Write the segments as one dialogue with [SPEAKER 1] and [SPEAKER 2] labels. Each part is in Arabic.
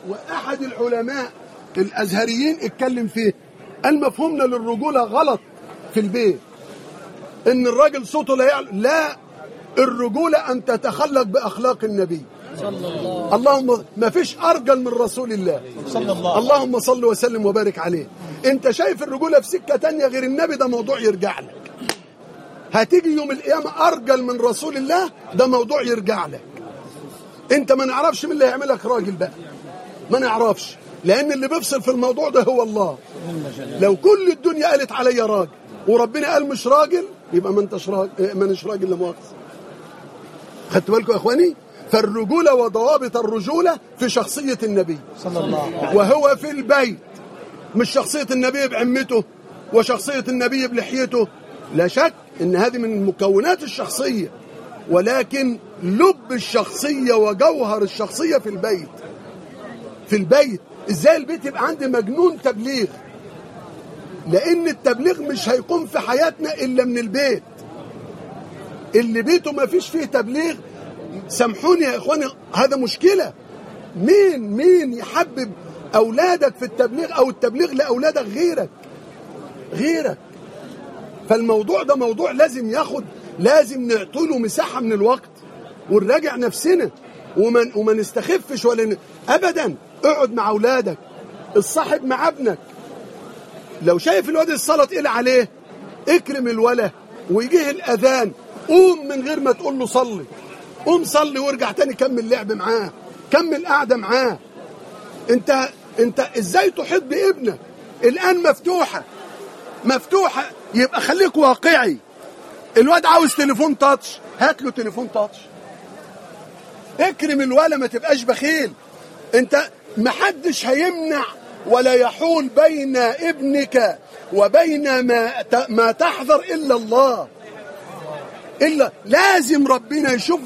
[SPEAKER 1] وأحد العلماء الأزهريين اتكلم فيه، قال مفهومنا للرجولة غلط في البيت، إن الراجل صوته لا يعلو. لا، الرجولة أن تتخلق بأخلاق النبي صلى الله. اللهم ما فيش أرجل من رسول الله صلى الله. اللهم صل وسلم وبارك عليه. أنت شايف الرجولة في سكة تانية غير النبي، ده موضوع يرجع لك. هتيجي يوم القيامة أرجل من رسول الله، ده موضوع يرجع لك. أنت ما نعرفش مين اللي هيعملك راجل بقى، ما نعرفش، لأن اللي بيفصل في الموضوع ده هو الله. لو كل الدنيا قالت علي راجل وربنا قال مش راجل، يبقى ما انتش راجل، ما انتش راجل لا مؤاخذة. خدتوا بالكم يا اخواني؟ فالرجولة وضوابط الرجولة في شخصية النبي صلى الله عليه وسلم، وهو في البيت، مش شخصية النبي بعمته وشخصية النبي بلحيته. لا شك ان هذه من مكونات الشخصية، ولكن لب الشخصية وجوهر الشخصية في البيت. في البيت ازاي البيت يبقى عندي مجنون تبليغ؟ لان التبليغ مش هيقوم في حياتنا الا من البيت. اللي بيته ما فيش فيه تبليغ، سامحوني يا اخواني، هذا مشكلة. مين يحبب اولادك في التبليغ او التبليغ لاولادك غيرك؟ فالموضوع ده موضوع لازم نعطيله مساحة من الوقت ونراجع نفسنا وما نستخفش ابدا. اقعد مع اولادك، الصاحب مع ابنك. لو شايف الواد الصلاة تقيل عليه، اكرم الوله، ويجيه الاذان قوم من غير ما تقول له صلي، قوم صلي وارجع تاني كمل لعب معاه، كمل قعده معاه. انت ازاي تحيط بابنك؟ الان مفتوحه، يبقى خليك واقعي. الواد عاوز تليفون تاتش، هات له تليفون تاتش. اكرم الولا، ما تبقاش بخيل. انت محدش هيمنع ولا يحول بين ابنك وبين ما تحذر الا الله. لازم ربنا يشوف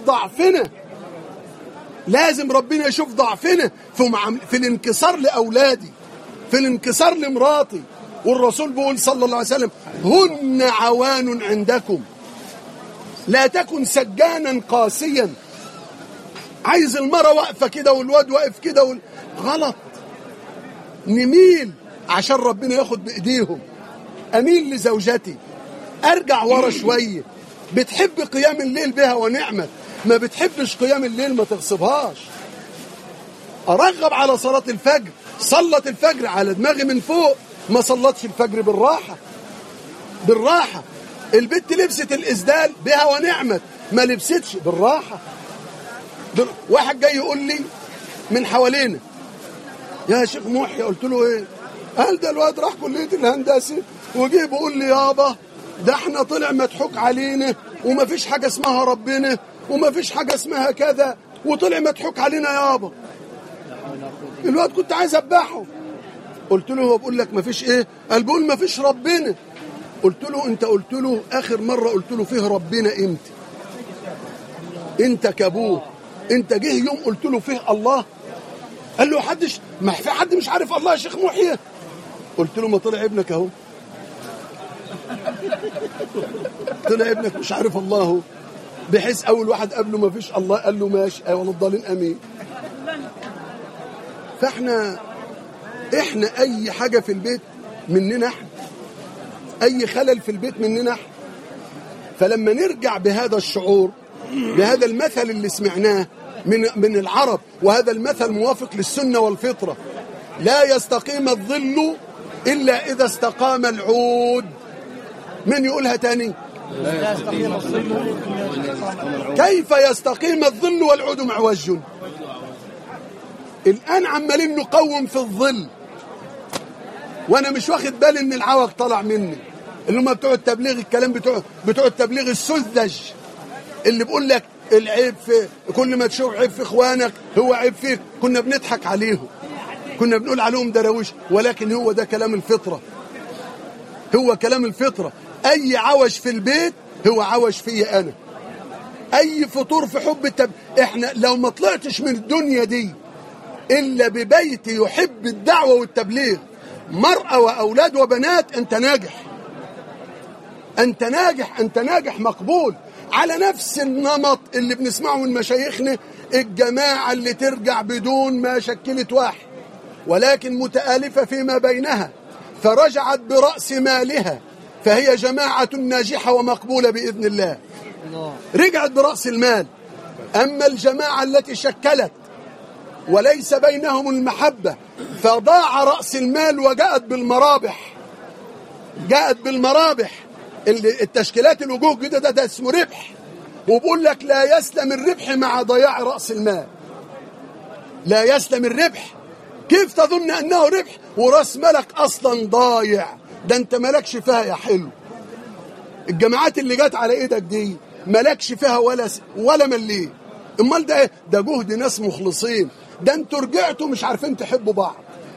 [SPEAKER 1] ضعفنا في الانكسار لأولادي، في الانكسار لمراتي. والرسول بيقول صلى الله عليه وسلم: هن عوان عندكم، لا تكن سجانا قاسيا. عايز المرة واقفة كده والواد واقف كده غلط. نميل عشان ربنا ياخد بإيديهم. أميل لزوجتي، أرجع ورا شوية. بتحب قيام الليل بها ونعمة، ما بتحبش قيام الليل ما تغصبهاش. أرغب على صلاة الفجر، صلت الفجر على دماغي من فوق، ما صلتش الفجر بالراحة. البنت لبست الإسدال بها ونعمة، ما لبستش بالراحة. واحد جاي يقول لي من حوالينا: يا شيخ محي. قلت له ايه؟ قال: ده الواد راح كلية الهندسة وجي بيقول لي يابا ده احنا طلع مضحوك علينا وما فيش حاجة اسمها ربنا وما فيش حاجة اسمها كذا، وطلع مضحوك علينا يابا. الواد كنت عايز اباحه. قلت له: هو بقول لك ما فيش ايه؟ قال: بقول ما فيش ربنا. قلت له: انت قلت له اخر مرة قلت له فيه ربنا امتى؟ انت كابوه، انت جه يوم قلت له فيه الله؟ قال له: ما في حد مش عارف الله يا شيخ محي. قلت له: ما طلع ابنك اهو، طلع ابنك مش عارف الله اهو، بحيث اول واحد قبله ما فيش الله قال له ماشي والله الضالين امين. فاحنا اي حاجة في البيت مننا احنا، اي خلل في البيت مننا احنا. فلما نرجع بهذا الشعور، بهذا المثل اللي سمعناه من العرب، وهذا المثل موافق للسنة والفطرة: لا يستقيم الظل إلا إذا استقام العود. من يقولها تاني؟ كيف يستقيم الظل والعود معوج؟ الآن عمالين نقوم في الظل وأنا مش واخد بالي إن العوج طلع مني، اللي هم بتوع التبليغ، الكلام بتوع التبليغ السذج، اللي بيقول لك العيب في كل ما تشوف عيب في اخوانك هو عيب فيك. كنا بنضحك عليهم، كنا بنقول عليهم درويش، ولكن هو ده كلام الفطرة، هو كلام الفطرة. اي عوج في البيت هو عوج فيا انا. اي فطور في حب احنا لو ما طلعتش من الدنيا دي الا ببيت يحب الدعوة والتبليغ، مرأة واولاد وبنات، انت ناجح مقبول. على نفس النمط اللي بنسمعه من مشايخنا، الجماعة اللي ترجع بدون ما شكلت واحد، ولكن متآلفة فيما بينها، فرجعت برأس مالها، فهي جماعة ناجحة ومقبولة بإذن الله. رجعت برأس المال. أما الجماعة التي شكلت وليس بينهم المحبة فضاع رأس المال وجاءت بالمرابح. جاءت بالمرابح. التشكيلات الوجوه الجديدة ده اسمه ربح، وبقول لك لا يسلم الربح مع ضياع رأس المال. لا يسلم الربح. كيف تظن أنه ربح ورأس مالك أصلا ضايع؟ ده أنت مالكش فيها يا حلو. الجماعات اللي جات على إيدك دي مالكش فيها ولا مليه. امال ده ايه؟ ده جهد ناس مخلصين. ده انتوا رجعتوا مش عارفين تحبوا بعض،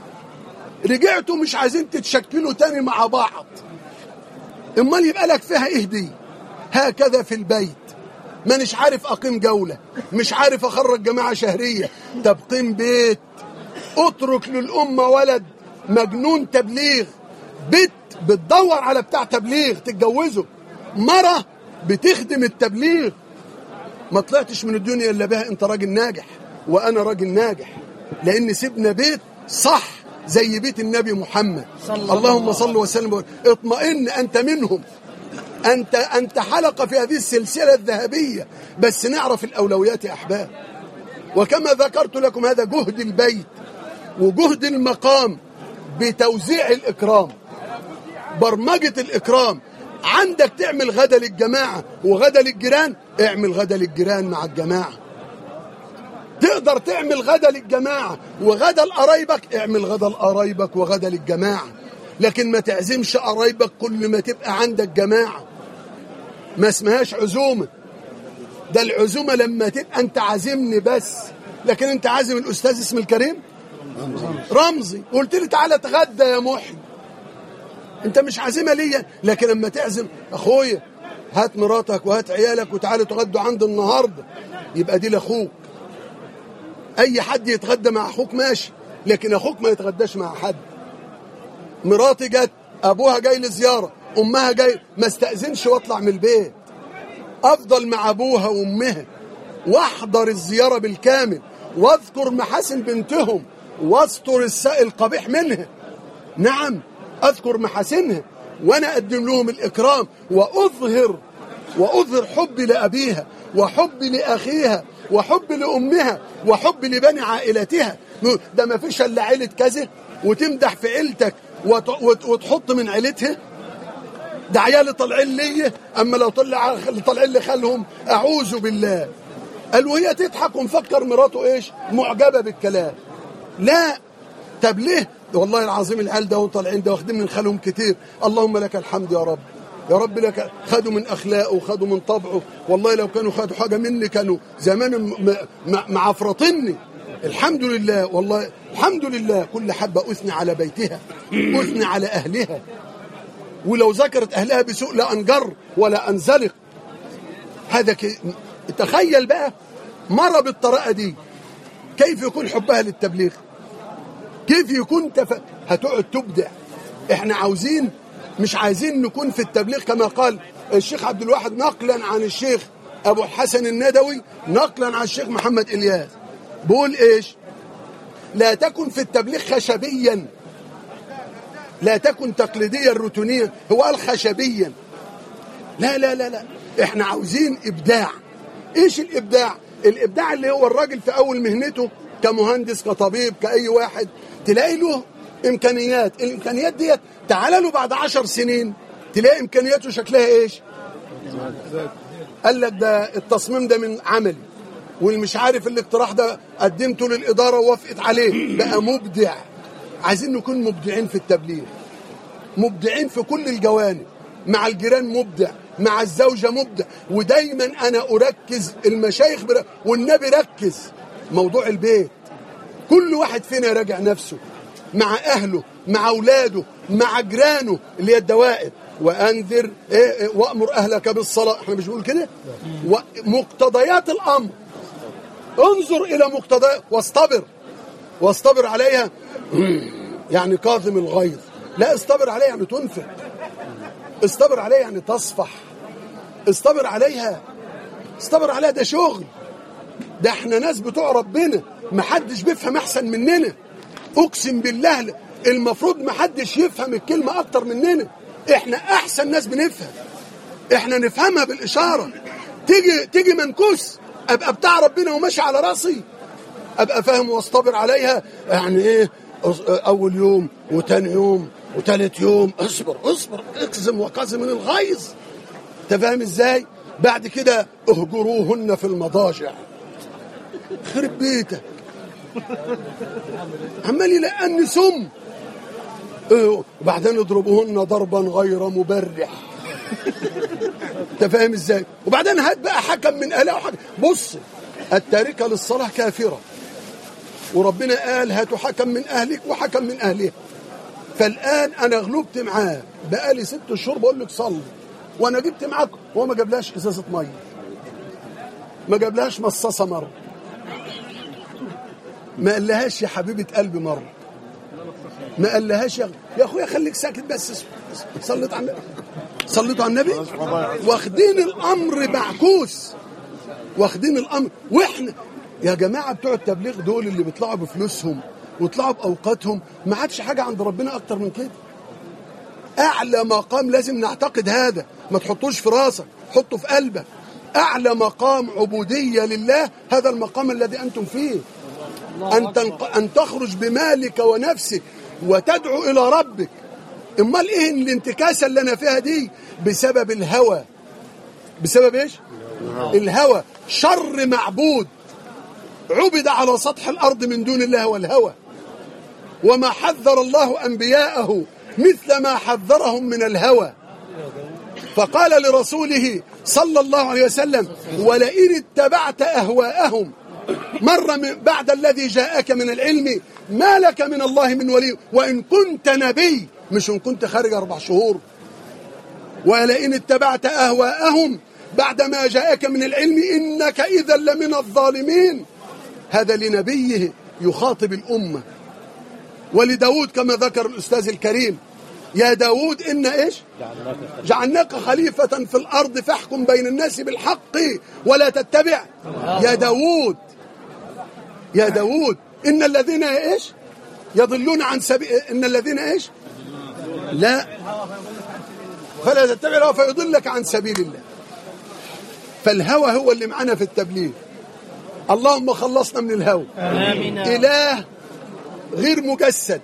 [SPEAKER 1] رجعتوا مش عايزين تتشكلوا تاني مع بعض. امال يبقى لك فيها ايه دي؟ هكذا في البيت، مانيش عارف اقيم جولة، مش عارف اخرج جماعة شهرية. طب قيم بيت، اترك للامة ولد مجنون تبليغ، بيت بتدور على بتاع تبليغ تتجوزه، مرة بتخدم التبليغ. ما طلعتش من الدنيا الا بها انت راجل ناجح وانا راجل ناجح، لان سيبنا بيت صح زي بيت النبي محمد. اللهم صل وسلم. اطمئن انت منهم، انت حلقة في هذه السلسلة الذهبية، بس نعرف الاولويات يا احباب. وكما ذكرت لكم هذا جهد البيت وجهد المقام بتوزيع الاكرام، برمجة الاكرام. عندك تعمل غدا للجماعة وغدا للجيران، اعمل غدا للجيران مع الجماعة. تقدر تعمل غدا للجماعة وغدا لقرايبك، اعمل غدا لقرايبك وغدا للجماعة. لكن ما تعزمش قرايبك كل ما تبقى عندك جماعة، ما اسمهاش عزومة. ده العزومة لما تبقى انت عازمني بس، لكن انت عازم الأستاذ اسم الكريم رمزي قلت لي تعالى اتغدى يا محي، انت مش عازمة ليا. لكن لما تعزم اخويا هات مراتك وهات عيالك وتعالوا تغدوا عند النهاردة، يبقى دي لاخوك. اي حد يتغدى مع اخوك ماشي، لكن اخوك ما يتغداش مع حد. مراتي جت، ابوها جاي لزيارة، امها جاي، ما استأذنش واطلع من البيت، افضل مع ابوها وامها واحضر الزيارة بالكامل، واذكر محاسن بنتهم واستر القبيح منها. نعم اذكر محاسنها وانا اقدم لهم الاكرام، واظهر حبي لابيها وحبي لاخيها وحبي لامها وحبي لبني عائلتها. ده ما فيش الا عيله كذا وتمدح في عيلتك وتحط من عيلتها. ده عيالي طالعين لي، اما لو طالعين لي خالهم اعوذ بالله. قال وهي تضحك ومفكر مراته ايش؟ معجبه بالكلام. لا، طب ليه؟ والله العظيم العيال ده طالعين ده واخدين من خالهم كتير. اللهم لك الحمد يا رب، يا رب لك. خدوا من اخلاقه وخدوا من طبعه. والله لو كانوا خدوا حاجه مني كانوا زمان معفرطني. الحمد لله، والله الحمد لله. كل حبه اثني على بيتها، اثني على اهلها، ولو ذكرت اهلها بسوء لا انجر ولا انزلق. هذا تخيل بقى مره بالطريقه دي كيف يكون حبها للتبليغ، كيف يكون هتقعد تبدع. احنا مش عايزين نكون في التبليغ كما قال الشيخ عبد الواحد نقلا عن الشيخ ابو الحسن الندوي، نقلا عن الشيخ محمد إلياس، بقول ايش؟ لا تكن في التبليغ خشبيا، لا تكن تقليديا روتينيا. هو قال خشبيا، لا لا لا لا، احنا عاوزين ابداع. ايش الابداع؟ الابداع اللي هو الراجل في اول مهنته كمهندس كطبيب كأي واحد تلاقي له امكانيات. الامكانيات ديت تعال له بعد 10 سنين تلاقي امكانياته شكلها ايش؟ قال لك ده التصميم ده من عملي، والمش عارف الاقتراح ده قدمته للإدارة ووافقت عليه، بقى مبدع. عايزين نكون مبدعين في التبليغ، مبدعين في كل الجوانب. مع الجيران مبدع، مع الزوجة مبدع. ودايما أنا أركز المشايخ والنبي ركز موضوع البيت. كل واحد فينا يراجع نفسه مع أهله، مع أولاده، مع جيرانه اللي هي الدوائر. وأنذر وأمر أهلك بالصلاة، احنا مش بنقول كده؟ ومقتضيات الأمر انظر إلى مقتضيات واصطبر عليها. يعني كاظم الغيظ، لا اصطبر عليها يعني تنفق، اصطبر عليها يعني تصفح، اصطبر عليها ده شغل. ده احنا ناس بتوع ربنا، محدش بيفهم احسن مننا. اقسم بالله المفروض ما حدش يفهم الكلمه اكتر مننا. احنا احسن ناس بنفهم، احنا نفهمها بالاشاره. تيجي منكوس ابقى بتاع ربنا وماشي على راسي، ابقى فاهم واصطبر عليها. يعني ايه اول يوم وتاني يوم وتالت يوم اصبر اقسم وقاسم من الغيظ. انت فاهم ازاي؟ بعد كده اهجروهن في المضاجع. خرب بيتك عمال يلقني سم. وبعدين اضربوهن ضربا غير مبرح. انت فاهم ازاي؟ وبعدين هات بقى حكم من اهلها وحكم. بص، التاركه للصلاه كافره، وربنا قال هاتوا حكم من اهلك وحكم من اهلها. فالان انا غلبت معاه بقالي 6 شهور بقول لك صلي، وانا جبت معاك هو ما جابلهاش ازازه ميه، ما جابلهاش مصاصه مره، ما قالهاش يا حبيبه قلبي مره، ما قالهاش يا اخويا خليك ساكت بس. صليت على النبي، صليتوا على النبي. واخدين الامر معكوس، واخدين الامر. واحنا يا جماعه بتوع التبليغ دول اللي بيطلعوا بفلوسهم ويطلعوا باوقاتهم، ما عادش حاجه عند ربنا اكتر من كده. اعلى مقام لازم نعتقد هذا، ما تحطوش في راسك، حطه في قلبك. اعلى مقام عبوديه لله هذا المقام الذي انتم فيه، ان تخرج بمالك ونفسك وتدعو الى ربك. امال ايه الانتكاسه اللي انا فيها دي؟ بسبب الهوى. بسبب ايش؟ الهوى. شر معبود عبد على سطح الارض من دون الله والهوى. وما حذر الله انبياءه مثل ما حذرهم من الهوى. فقال لرسوله صلى الله عليه وسلم: ولئن اتبعت اهواءهم مر بعد الذي جاءك من العلم ما لك من الله من ولي وان كنت نبي، مش ان كنت خارج 4 شهور. ولئن اتبعت اهواءهم بعد ما جاءك من العلم انك اذا لمن الظالمين. هذا لنبيه يخاطب الامه. ولداود كما ذكر الاستاذ الكريم: يا داود إن إيش؟ جعلناك خليفة في الأرض فاحكم بين الناس بالحق ولا تتبع. يا داود إن الذين إيش؟ يضلون عن سبيل. إن الذين إيش؟ لا، فلا تتبع له فيضلك عن سبيل الله. فالهوى هو اللي معنا في التبليغ. اللهم خلصنا من الهوى. إله غير مجسد.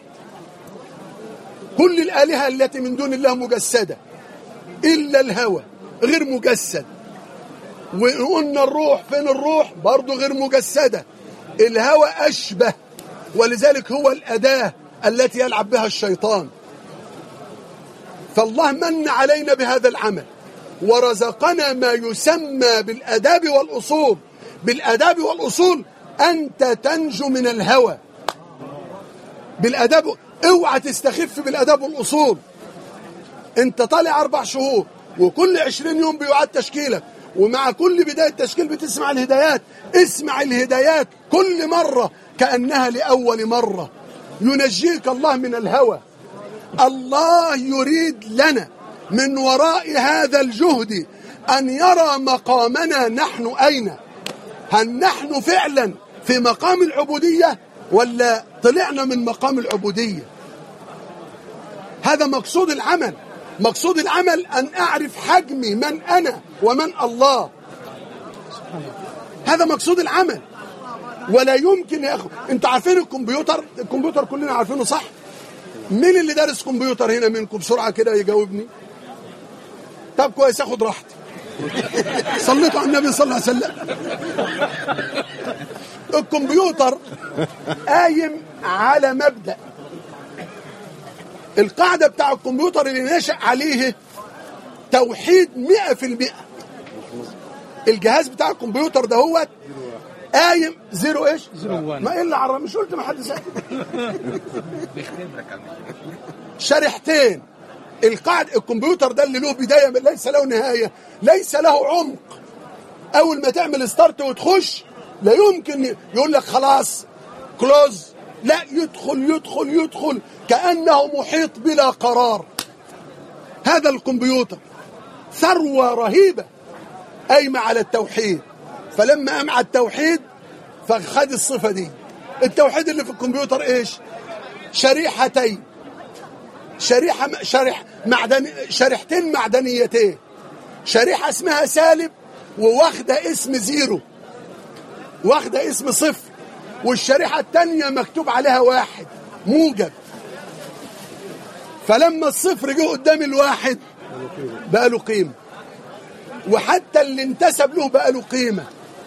[SPEAKER 1] كل الآلهة التي من دون الله مجسدة إلا الهوى غير مجسد. وقلنا الروح، فين الروح؟ برضو غير مجسدة. الهوى أشبه، ولذلك هو الأداة التي يلعب بها الشيطان. فالله من علينا بهذا العمل ورزقنا ما يسمى بالآداب والأصول. بالآداب والأصول أنت تنجو من الهوى. بالآداب، اوعى تستخف بالآداب والأصول. انت طالع 4 شهور وكل 20 يوم بيعاد تشكيلك، ومع كل بداية تشكيل بتسمع الهدايات. اسمع الهدايات كل مرة كأنها لأول مرة. ينجيك الله من الهوى. الله يريد لنا من وراء هذا الجهد أن يرى مقامنا نحن أين. هل نحن فعلا في مقام العبودية ولا طلعنا من مقام العبودية؟ هذا مقصود العمل. مقصود العمل أن أعرف حجمي، من أنا ومن الله. هذا مقصود العمل. ولا يمكن يا أخو، أنت عارفين الكمبيوتر كلنا عارفينه صح؟ مين اللي دارس كمبيوتر هنا منكم بسرعة كده يجاوبني؟ طب كويس، أخد راحتي. صليتوا على النبي صلى الله عليه وسلم. الكمبيوتر قايم على مبدأ. القاعدة بتاع الكمبيوتر اللي نشأ عليه توحيد 100%. الجهاز بتاع الكمبيوتر ده هو قايم 0 ايش؟ 0 ما الا عرب، مش قلت ما حد ساكت. شريحتين. القاعدة الكمبيوتر ده اللي له بداية ليس له نهاية، ليس له عمق. أول ما تعمل ستارت وتخش لا يمكن يقول لك خلاص كلوز، لا، يدخل كأنه محيط بلا قرار. هذا الكمبيوتر ثروة رهيبة قايمة على التوحيد. فلما قام على التوحيد فخد الصفة دي. التوحيد اللي في الكمبيوتر ايش؟ شريحتين، شريحتين معدنيتين، شريحة اسمها سالب وواخدة اسم زيرو، واخدة اسم صفر، والشريحة التانية مكتوب عليها واحد موجب. فلما الصفر جه قدام الواحد بقى له قيمة، وحتى اللي انتسب له بقى له قيمة.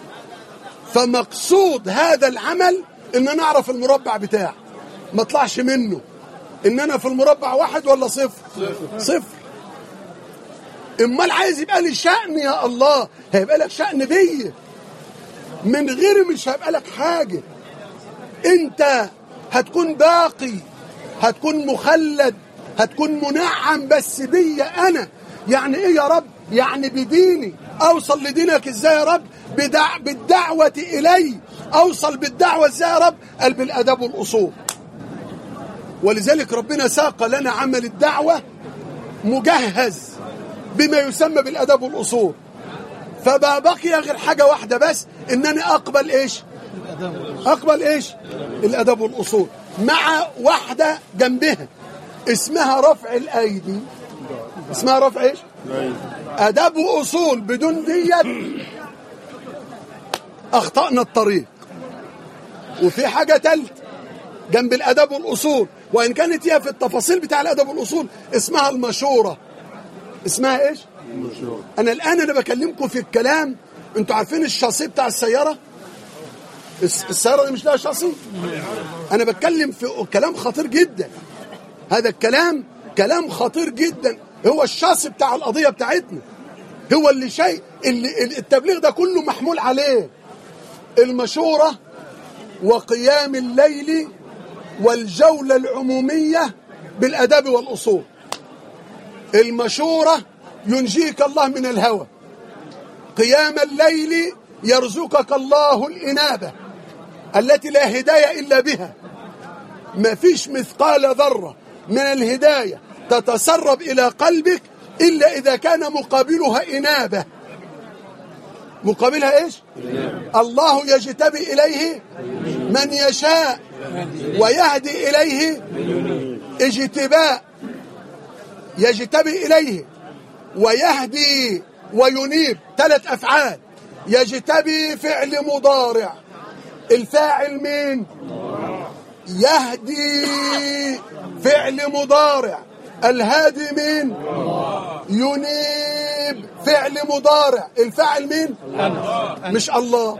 [SPEAKER 1] فمقصود هذا العمل ان انا اعرف المربع بتاعي، ما اطلعش منه ان انا في المربع واحد ولا صفر. صفر. امال عايز يبقى لي شأن يا الله، هيبقى لك شأن بيا، من غيري مش هيبقى لك حاجة. انت هتكون باقي، هتكون مخلد، هتكون منعم، بس بيا انا. يعني ايه يا رب؟ يعني بديني. اوصل لدينك ازاي يا رب؟ بالدعوة الي. اوصل بالدعوة ازاي يا رب؟ قال بالاداب والاصول. ولذلك ربنا ساق لنا عمل الدعوة مجهز بما يسمى بالاداب والاصول. فما بقي غير حاجة واحدة بس، انني اقبل ايش؟ اقبل ايش؟ الاداب والاصول، مع واحدة جنبها اسمها رفع الايدي. اسمها رفع ايش؟ اداب واصول. بدون ديت اخطأنا الطريق. وفي حاجة تالت جنب الاداب والاصول، وان كانت هي في التفاصيل بتاع الاداب والاصول، اسمها المشورة. اسمها ايش؟ المشورة. انا بكلمكم في الكلام. انتوا عارفين الشاصي بتاع السيارة؟ السيارة دي مش لها شاصي. انا بتكلم في كلام خطير جدا. هذا الكلام كلام خطير جدا، هو الشاصي بتاع القضية بتاعتنا، هو اللي التبليغ ده كله محمول عليه. المشورة وقيام الليل والجولة العمومية بالأداب والأصول. المشورة ينجيك الله من الهوى، قيام الليل يرزقك الله الإنابة التي لا هداية إلا بها. ما فيش مثقال ذرة من الهداية تتسرب إلى قلبك إلا إذا كان مقابلها إنابة. مقابلها إيش؟ الله يجتبي إليه من يشاء ويهدي إليه اجتباء. يجتبي إليه ويهدي وينيب، 3 أفعال. يجتبي فعل مضارع، الفاعل مين؟ يهدي فعل مضارع، الهادي مين؟ ينيب فعل مضارع، الفاعل مين؟ أنا. مش الله.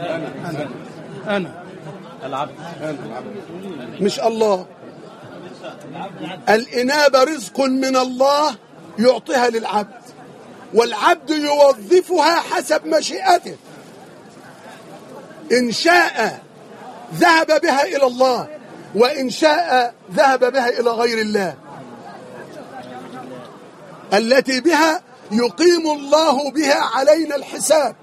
[SPEAKER 2] أنا العبد.
[SPEAKER 1] مش الله. الإنابة رزق من الله يعطيها للعبد، والعبد يوظفها حسب مشيئته. إن شاء ذهب بها إلى الله، وإن شاء ذهب بها إلى غير الله، التي بها يقيم الله بها علينا الحساب،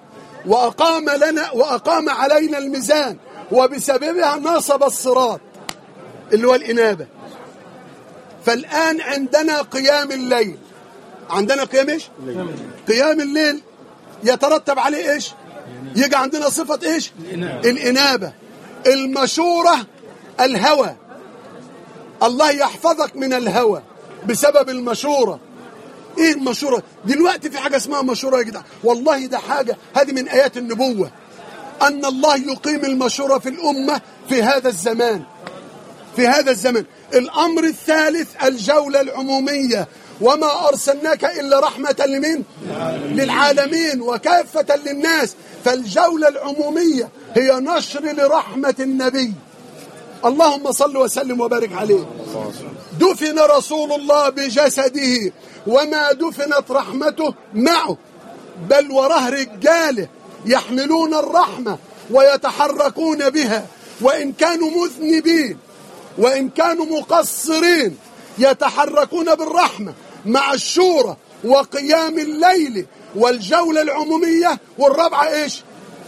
[SPEAKER 1] وأقام علينا الميزان، وبسببها نصب الصراط اللي هو الإنابة. فالآن عندنا قيام الليل. عندنا قيام إيش؟ قيام الليل يترتب عليه إيش؟ يجي عندنا صفة إيش؟ الإنابة. المشورة الهوى، الله يحفظك من الهوى بسبب المشورة. ايه المشورة؟ دلوقتي في حاجة اسمها مشورة يا جدع، والله ده حاجة، هذه من آيات النبوة، أن الله يقيم المشورة في الأمة في هذا الزمان. في هذا الزمان. الأمر الثالث الجولة العمومية، وما أرسلناك إلا رحمة لمن؟ للعالمين وكافة للناس. فالجولة العمومية هي نشر لرحمة النبي. اللهم صل وسلم وبارك عليه. دفن رسول الله بجسده وما دفنت رحمته معه، بل وراه رجاله يحملون الرحمة ويتحركون بها، وإن كانوا مذنبين وإن كانوا مقصرين يتحركون بالرحمة مع الشورى وقيام الليل والجولة العمومية. والرابعة إيش؟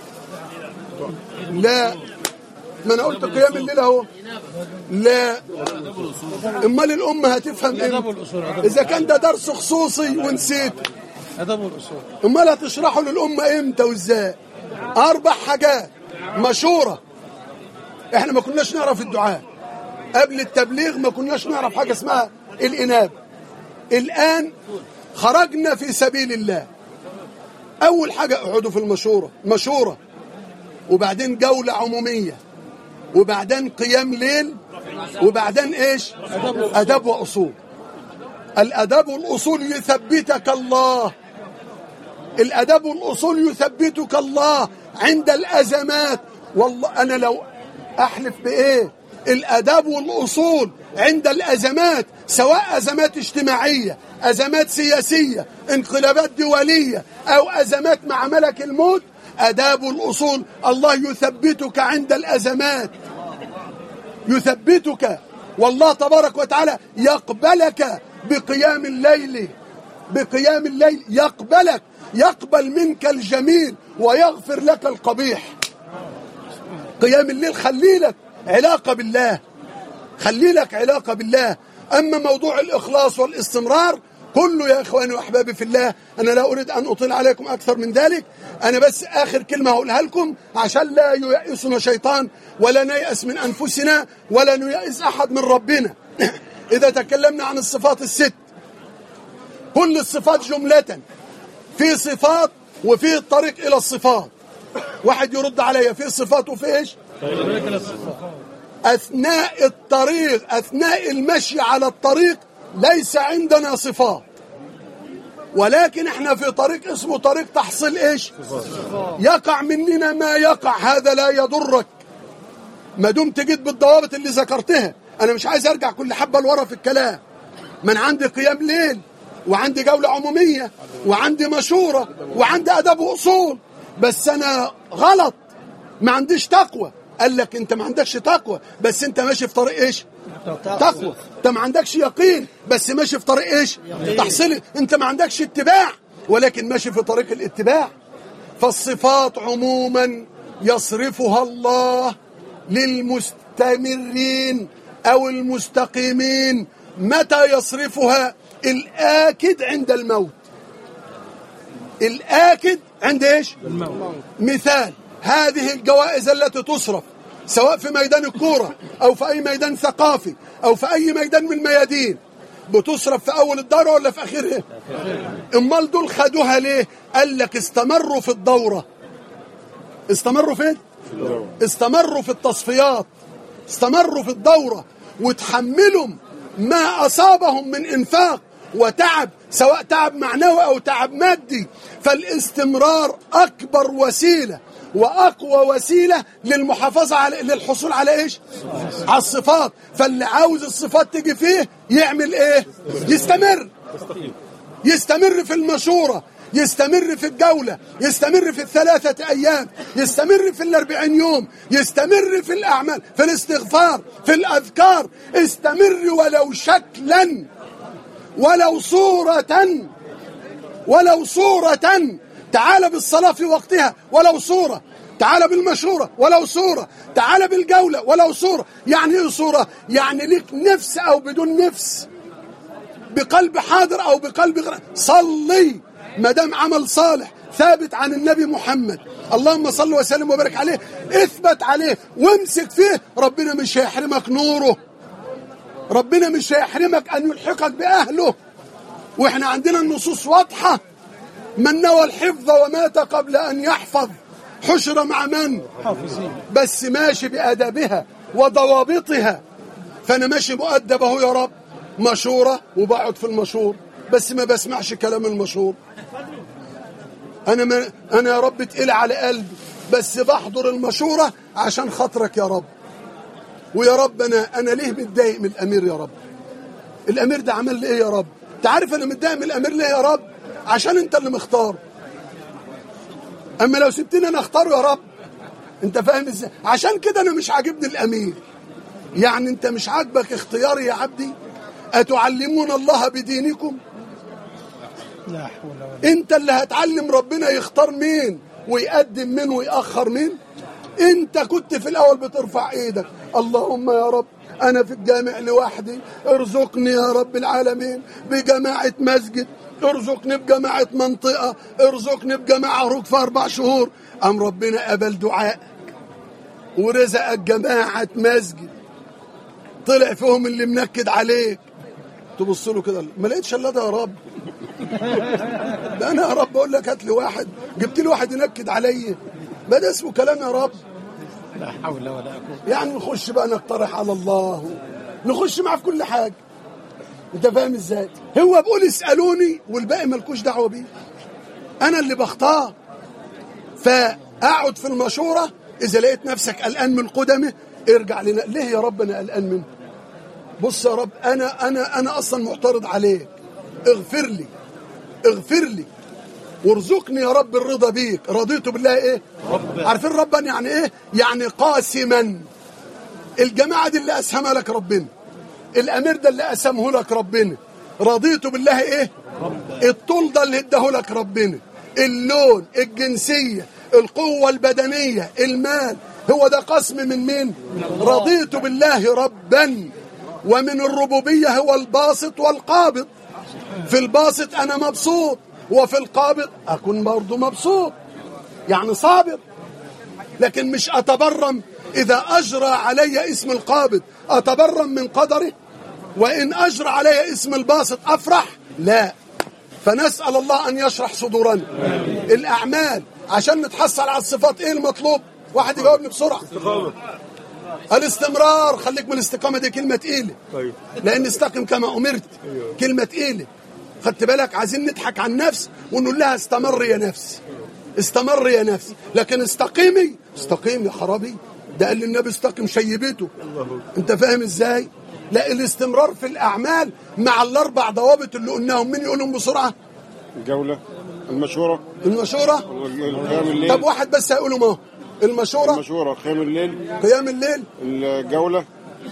[SPEAKER 1] لا، ما أنا قلت قيام الليل أهو. لا، امال الأمة هتفهم إيه إذا كان ده درس خصوصي ونسيت؟ امال هتشرحه للأمة إمتى وإزاي؟ 4 حاجات. مشورة، إحنا ما كناش نعرف الدعاء، قبل التبليغ ما كناش نعرف حاجة اسمها الإنابة. الآن خرجنا في سبيل الله. أول حاجة اقعدوا في مشورة، وبعدين جولة عمومية، وبعدين قيام ليل، وبعدين إيش؟ أدب وأصول. الأدب والأصول يثبتك الله. الأدب والأصول يثبتك الله عند الأزمات. والله أنا لو أحلف بإيه، الأدب والأصول عند الأزمات، سواء أزمات اجتماعية، أزمات سياسية، انقلابات دولية، أو أزمات مع ملك الموت، أداب الأصول الله يثبتك عند الأزمات، يثبتك. والله تبارك وتعالى يقبلك بقيام الليل، بقيام الليل يقبلك، يقبل منك الجميل ويغفر لك القبيح. قيام الليل خلي لك علاقة بالله، خلي لك علاقة بالله. أما موضوع الإخلاص والاستمرار كله يا إخواني وأحبابي في الله، أنا لا أريد أن أطيل عليكم أكثر من ذلك. أنا بس آخر كلمة هقولها لكم عشان لا ييأسنا شيطان، ولا نيأس من أنفسنا، ولا نيأس أحد من ربنا. إذا تكلمنا عن الصفات الست، كل الصفات جملة، في صفات وفي الطريق إلى الصفات. واحد يرد عليا، في صفات وفي إيش؟ أثناء الطريق، أثناء المشي على الطريق ليس عندنا صفات، ولكن احنا في طريق اسمه طريق تحصيل ايش؟ يقع مننا ما يقع، هذا لا يضرك ما دمت جيت بالضوابط اللي ذكرتها. انا مش عايز ارجع كل حبة لورا في الكلام. من عندي قيام ليل، وعندي جولة عمومية، وعندي مشورة، وعندي أدب وأصول، بس أنا غلط، ما عنديش تقوى. قال لك أنت ما عندكش تقوى، بس أنت ماشي في طريق إيش؟ تقوى. أنت ما عندكش يقين، بس ماشي في طريق إيش؟ تحصيل. أنت ما عندكش اتباع، ولكن ماشي في طريق الاتباع. فالصفات عموما يصرفها الله للمستمرين أو المستقيمين. متى يصرفها؟ الآكد عند الموت. الآكد عند إيش؟ الموت. مثال هذه الجوائز التي تصرف سواء في ميدان الكورة أو في أي ميدان ثقافي أو في أي ميدان من الميادين، بتصرف في أول الدورة ولا في آخرها؟ أمال دول خدوها ليه؟ قال لك استمروا في الدورة. استمروا فين؟ استمروا في التصفيات، استمروا في الدورة، وتحملوا ما أصابهم من إنفاق وتعب، سواء تعب معنوي أو تعب مادي. فالاستمرار أكبر وسيلة وأقوى وسيلة للمحافظة على للحصول على إيش؟ على الصفات. فاللي عاوز الصفات تيجي فيه يعمل إيه؟ يستمر. يستمر في المشورة، يستمر في الجولة، يستمر في ال3 أيام، يستمر في ال40 يوم، يستمر في الأعمال، في الاستغفار، في الأذكار. استمر ولو شكلا، ولو صورة، ولو صورة. تعال بالصلاة في وقتها ولو صورة، تعال بالمشورة ولو صورة، تعال بالجولة ولو صورة. يعني ايه صورة؟ يعني ليك نفس أو بدون نفس، بقلب حاضر أو بقلب غير. صلي ما دام عمل صالح ثابت عن النبي محمد، اللهم صل وسلم وبارك عليه، اثبت عليه وامسك فيه. ربنا مش هيحرمك نوره، ربنا مش هيحرمك أن يلحقك بأهله. وإحنا عندنا النصوص واضحة: من نوى الحفظ ومات قبل أن يحفظ حشر مع من؟ بس ماشي بأدابها وضوابطها. فأنا ماشي مؤدب أهو يا رب، مشورة وبقعد في المشور، بس ما بسمعش كلام المشور. أنا يا رب تقيل على قلبي، بس بحضر المشورة عشان خاطرك يا رب. ويا رب أنا ليه متضايق من الأمير يا رب؟ الأمير ده عمل لي إيه يا رب؟ تعرف أنا متضايق من الأمير ليه يا رب؟ عشان أنت اللي مختار. أما لو سبتني أنا أختاره يا رب، أنت فاهم إزاي؟ عشان كده أنا مش عاجبني الأمير. يعني أنت مش عاجبك اختياري يا عبدي؟ أتعلمون الله بدينكم؟ لا حول ولا قوة. أنت اللي هتعلم ربنا يختار مين ويقدم مين ويأخر مين. أنت كنت في الأول بترفع إيدك: اللهم يا رب أنا في الجامع لوحدي، ارزقني يا رب العالمين بجماعة مسجد، ارزقني بجماعة منطقة، ارزقني بجماعة هروك في 4 شهور. أم ربنا قبل دعائك ورزقك جماعة مسجد طلع فيهم اللي منكد عليك، تبص له كده ما لقيتش الا ده يا رب. ده انا يا رب اقول لك هات لي واحد، جبت لي واحد ينكد عليا، ما ده اسمه كلام يا رب.
[SPEAKER 2] لا حول ولا قوة.
[SPEAKER 1] يعني نخش بقى نقترح على الله، نخش معاه في كل حاجه. انت فاهم ازاي؟ هو بيقول اسالوني والباقي مالكوش دعوه بيه، انا اللي بختار. فاقعد في المشوره، اذا لقيت نفسك قلقان من قدمه ارجع لنا. ليه يا رب انا قلقان منه؟ بص يا رب، انا اصلا معترض عليك، اغفر لي اغفر لي وارزقني يا رب الرضا بيك. رضيت بالله ايه؟ عارفين ربا يعني ايه؟ يعني قاسما. الجماعه دي اللي قسمها لك ربنا، الامير ده اللي قسمه لك ربنا. رضيت بالله ايه؟ الطول ده اللي اداه لك ربنا، اللون، الجنسيه، القوه البدنيه، المال، هو ده قسم من مين؟ رضيت بالله ربا. ومن الربوبيه هو الباسط والقابض. في الباسط انا مبسوط، وفي القابض اكون برضه مبسوط، يعني صابر. لكن مش اتبرم اذا اجرى علي اسم القابض اتبرم من قدره، وان اجرى علي اسم الباسط افرح؟ لا. فنسال الله ان يشرح صدورنا. الاعمال عشان نتحصل على الصفات ايه المطلوب؟ واحد يجاوبني بسرعه. الاستمرار. خليك من الاستقامه، دي كلمه تقيله، لان استقم كما امرت كلمه تقيله. خدت بالك؟ عايزين نضحك عن النفس ونقول لها استمر يا نفس، استمر يا نفس. لكن استقيمي، استقيم يا خرابي، ده قال للنبي استقم شيبته. انت فاهم ازاي؟ لا، الاستمرار في الاعمال مع الاربع ضوابط اللي قلناهم. مين يقولهم بسرعه؟
[SPEAKER 3] الجوله، المشوره، قيام الليل.
[SPEAKER 1] طب واحد بس هيقولهم اهو. المشوره،
[SPEAKER 3] قيام الليل، الجوله،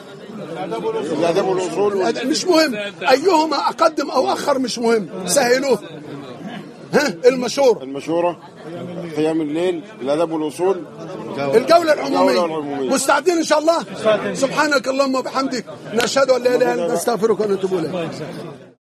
[SPEAKER 3] الادب والاصول.
[SPEAKER 1] مش مهم ايهما اقدم او اخر، مش مهم، سهلوه. ها، المشوره،
[SPEAKER 3] قيام الليل، الادب والاصول،
[SPEAKER 1] الجوله العموميه. مستعدين ان شاء الله؟ سبحانك اللهم وبحمدك، نشهد ان لا اله الا انت، نستغفرك ونتوب اليك.